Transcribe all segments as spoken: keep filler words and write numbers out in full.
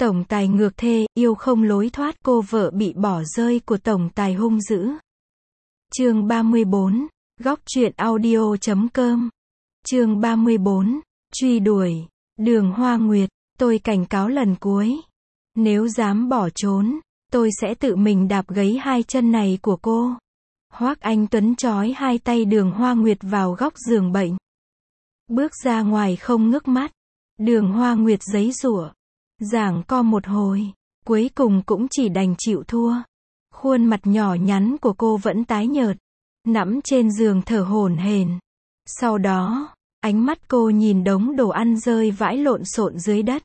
Tổng tài ngược thê, yêu không lối thoát, cô vợ bị bỏ rơi của tổng tài hung dữ. Chương ba mươi bốn, góc truyện audio chấm com. Chương ba mươi bốn, truy đuổi. Đường Hoa Nguyệt, tôi cảnh cáo lần cuối. Nếu dám bỏ trốn, tôi sẽ tự mình đạp gãy hai chân này của cô. Hoắc Anh Tuấn trói hai tay Đường Hoa Nguyệt vào góc giường bệnh. Bước ra ngoài không ngước mắt. Đường Hoa Nguyệt giãy giụa, giằng co một hồi, cuối cùng cũng chỉ đành chịu thua. Khuôn mặt nhỏ nhắn của cô vẫn tái nhợt, nằm trên giường thở hổn hển. Sau đó, ánh mắt cô nhìn đống đồ ăn rơi vãi lộn xộn dưới đất.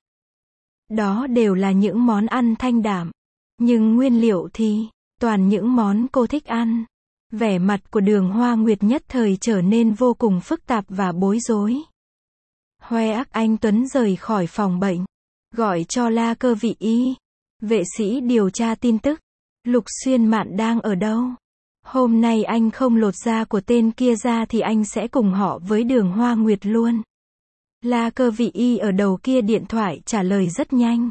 Đó đều là những món ăn thanh đạm, nhưng nguyên liệu thì toàn những món cô thích ăn. Vẻ mặt của Đường Hoa Nguyệt nhất thời trở nên vô cùng phức tạp và bối rối. Hoắc Anh Tuấn rời khỏi phòng bệnh, gọi cho La Cơ Vị Y, vệ sĩ điều tra tin tức. Lục Xuyên Mạn đang ở đâu? Hôm nay anh không lột da của tên kia ra thì anh sẽ cùng họ với Đường Hoa Nguyệt luôn. La Cơ Vị Y ở đầu kia điện thoại trả lời rất nhanh.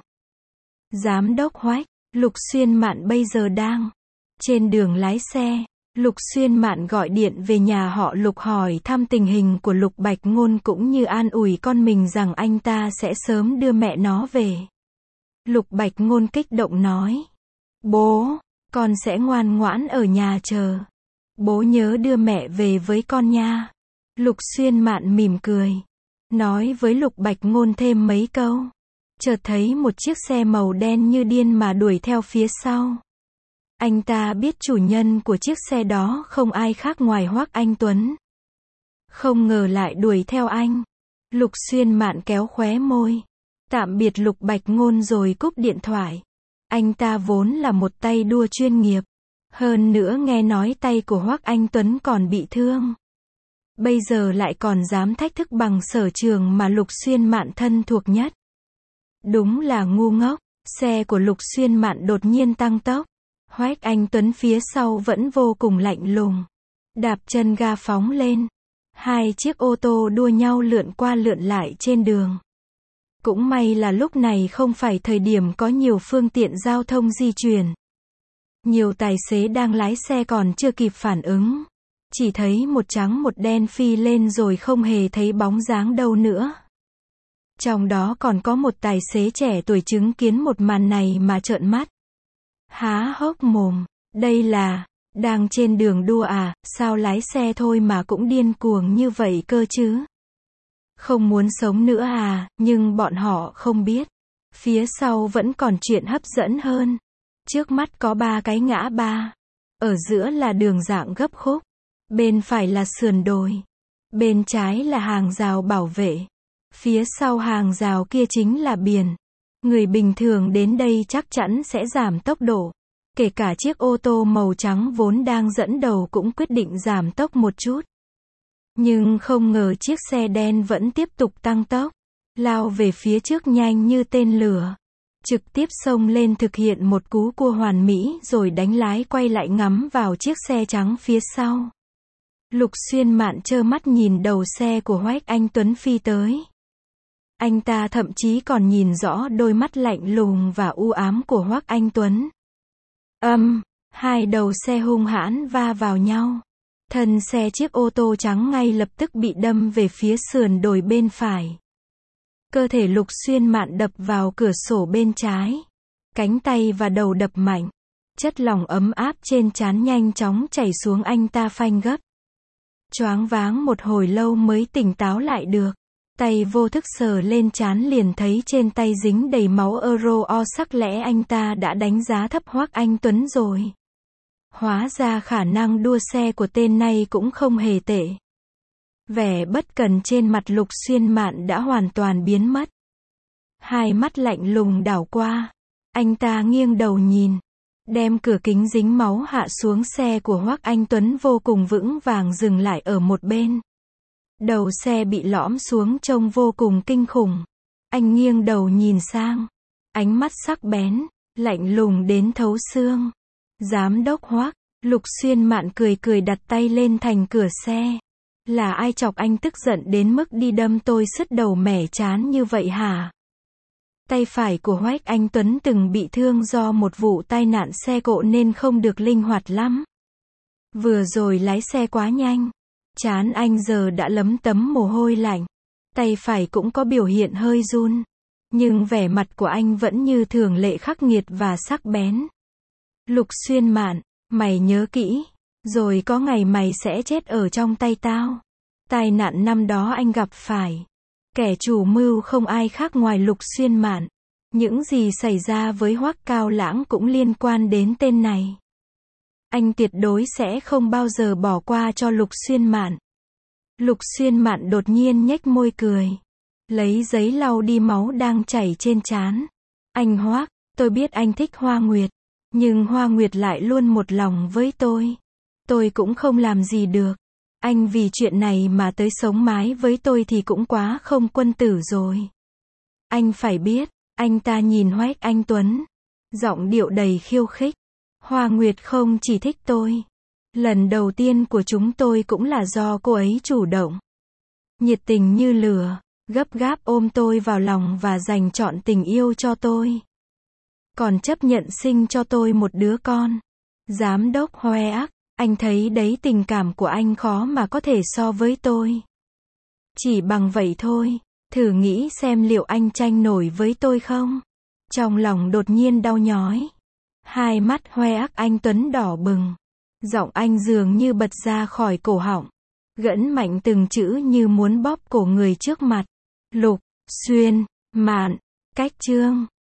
Giám đốc Hoắc, Lục Xuyên Mạn bây giờ đang trên đường lái xe. Lục Xuyên Mạn gọi điện về nhà họ Lục hỏi thăm tình hình của Lục Bạch Ngôn cũng như an ủi con mình rằng anh ta sẽ sớm đưa mẹ nó về. Lục Bạch Ngôn kích động nói. Bố, con sẽ ngoan ngoãn ở nhà chờ. Bố nhớ đưa mẹ về với con nha. Lục Xuyên Mạn mỉm cười, nói với Lục Bạch Ngôn thêm mấy câu. Chợt thấy một chiếc xe màu đen như điên mà đuổi theo phía sau. Anh ta biết chủ nhân của chiếc xe đó không ai khác ngoài Hoắc Anh Tuấn. Không ngờ lại đuổi theo anh. Lục Xuyên Mạn kéo khóe môi, tạm biệt Lục Bạch Ngôn rồi cúp điện thoại. Anh ta vốn là một tay đua chuyên nghiệp, hơn nữa nghe nói tay của Hoắc Anh Tuấn còn bị thương. Bây giờ lại còn dám thách thức bằng sở trường mà Lục Xuyên Mạn thân thuộc nhất. Đúng là ngu ngốc. Xe của Lục Xuyên Mạn đột nhiên tăng tốc. Hoắc Anh Tuấn phía sau vẫn vô cùng lạnh lùng, đạp chân ga phóng lên. Hai chiếc ô tô đua nhau lượn qua lượn lại trên đường. Cũng may là lúc này không phải thời điểm có nhiều phương tiện giao thông di chuyển. Nhiều tài xế đang lái xe còn chưa kịp phản ứng. Chỉ thấy một trắng một đen phi lên rồi không hề thấy bóng dáng đâu nữa. Trong đó còn có một tài xế trẻ tuổi chứng kiến một màn này mà trợn mắt. Há hốc mồm, đây là, đang trên đường đua à, sao lái xe thôi mà cũng điên cuồng như vậy cơ chứ? Không muốn sống nữa à, nhưng bọn họ không biết. Phía sau vẫn còn chuyện hấp dẫn hơn. Trước mắt có ba cái ngã ba. Ở giữa là đường dạng gấp khúc. Bên phải là sườn đồi. Bên trái là hàng rào bảo vệ. Phía sau hàng rào kia chính là biển. Người bình thường đến đây chắc chắn sẽ giảm tốc độ. Kể cả chiếc ô tô màu trắng vốn đang dẫn đầu cũng quyết định giảm tốc một chút. Nhưng không ngờ chiếc xe đen vẫn tiếp tục tăng tốc, lao về phía trước nhanh như tên lửa. Trực tiếp xông lên thực hiện một cú cua hoàn mỹ rồi đánh lái quay lại ngắm vào chiếc xe trắng phía sau. Lục Xuyên Mạn trơ mắt nhìn đầu xe của Hoắc Anh Tuấn phi tới. Anh ta thậm chí còn nhìn rõ đôi mắt lạnh lùng và u ám của Hoắc Anh Tuấn. Âm, hai đầu xe hung hãn va vào nhau. Thân xe chiếc ô tô trắng ngay lập tức bị đâm về phía sườn đồi bên phải. Cơ thể Lục Xuyên Mạn đập vào cửa sổ bên trái. Cánh tay và đầu đập mạnh. Chất lỏng ấm áp trên trán nhanh chóng chảy xuống anh ta phanh gấp. Choáng váng một hồi lâu mới tỉnh táo lại được. Tay vô thức sờ lên trán liền thấy trên tay dính đầy máu euro o sắc lẽ anh ta đã đánh giá thấp Hoắc Anh Tuấn rồi. Hóa ra khả năng đua xe của tên này cũng không hề tệ. Vẻ bất cần trên mặt Lục Xuyên Mạn đã hoàn toàn biến mất. Hai mắt lạnh lùng đảo qua. Anh ta nghiêng đầu nhìn. Đem cửa kính dính máu hạ xuống, xe của Hoắc Anh Tuấn vô cùng vững vàng dừng lại ở một bên. Đầu xe bị lõm xuống trông vô cùng kinh khủng. Anh nghiêng đầu nhìn sang. Ánh mắt sắc bén, lạnh lùng đến thấu xương. Giám đốc Hoắc, Lục Xuyên Mạn cười cười đặt tay lên thành cửa xe. Là ai chọc anh tức giận đến mức đi đâm tôi sứt đầu mẻ trán như vậy hả? Tay phải của Hoác Anh Tuấn từng bị thương do một vụ tai nạn xe cộ nên không được linh hoạt lắm. Vừa rồi lái xe quá nhanh. Trán anh giờ đã lấm tấm mồ hôi lạnh. Tay phải cũng có biểu hiện hơi run. Nhưng vẻ mặt của anh vẫn như thường lệ khắc nghiệt và sắc bén. Lục Xuyên Mạn, mày nhớ kỹ. Rồi có ngày mày sẽ chết ở trong tay tao. Tai nạn năm đó anh gặp phải. Kẻ chủ mưu không ai khác ngoài Lục Xuyên Mạn. Những gì xảy ra với Hoắc Cao Lãng cũng liên quan đến tên này. Anh tuyệt đối sẽ không bao giờ bỏ qua cho Lục Xuyên Mạn. Lục Xuyên Mạn đột nhiên nhếch môi cười. Lấy giấy lau đi máu đang chảy trên trán. Anh Hoắc, tôi biết anh thích Hoa Nguyệt. Nhưng Hoa Nguyệt lại luôn một lòng với tôi. Tôi cũng không làm gì được. Anh vì chuyện này mà tới sống mái với tôi thì cũng quá không quân tử rồi. Anh phải biết, anh ta nhìn Hoác Anh Tuấn. Giọng điệu đầy khiêu khích. Hoa Nguyệt không chỉ thích tôi. Lần đầu tiên của chúng tôi cũng là do cô ấy chủ động. Nhiệt tình như lửa, gấp gáp ôm tôi vào lòng và dành trọn tình yêu cho tôi. Còn chấp nhận sinh cho tôi một đứa con. Giám đốc Hoác, anh thấy đấy, tình cảm của anh khó mà có thể so với tôi. Chỉ bằng vậy thôi, thử nghĩ xem liệu anh tranh nổi với tôi không? Trong lòng đột nhiên đau nhói. Hai mắt Hoác Anh Tuấn đỏ bừng. Giọng anh dường như bật ra khỏi cổ họng. Gẫn mạnh từng chữ như muốn bóp cổ người trước mặt. Lục Xuyên Mạn, cách chương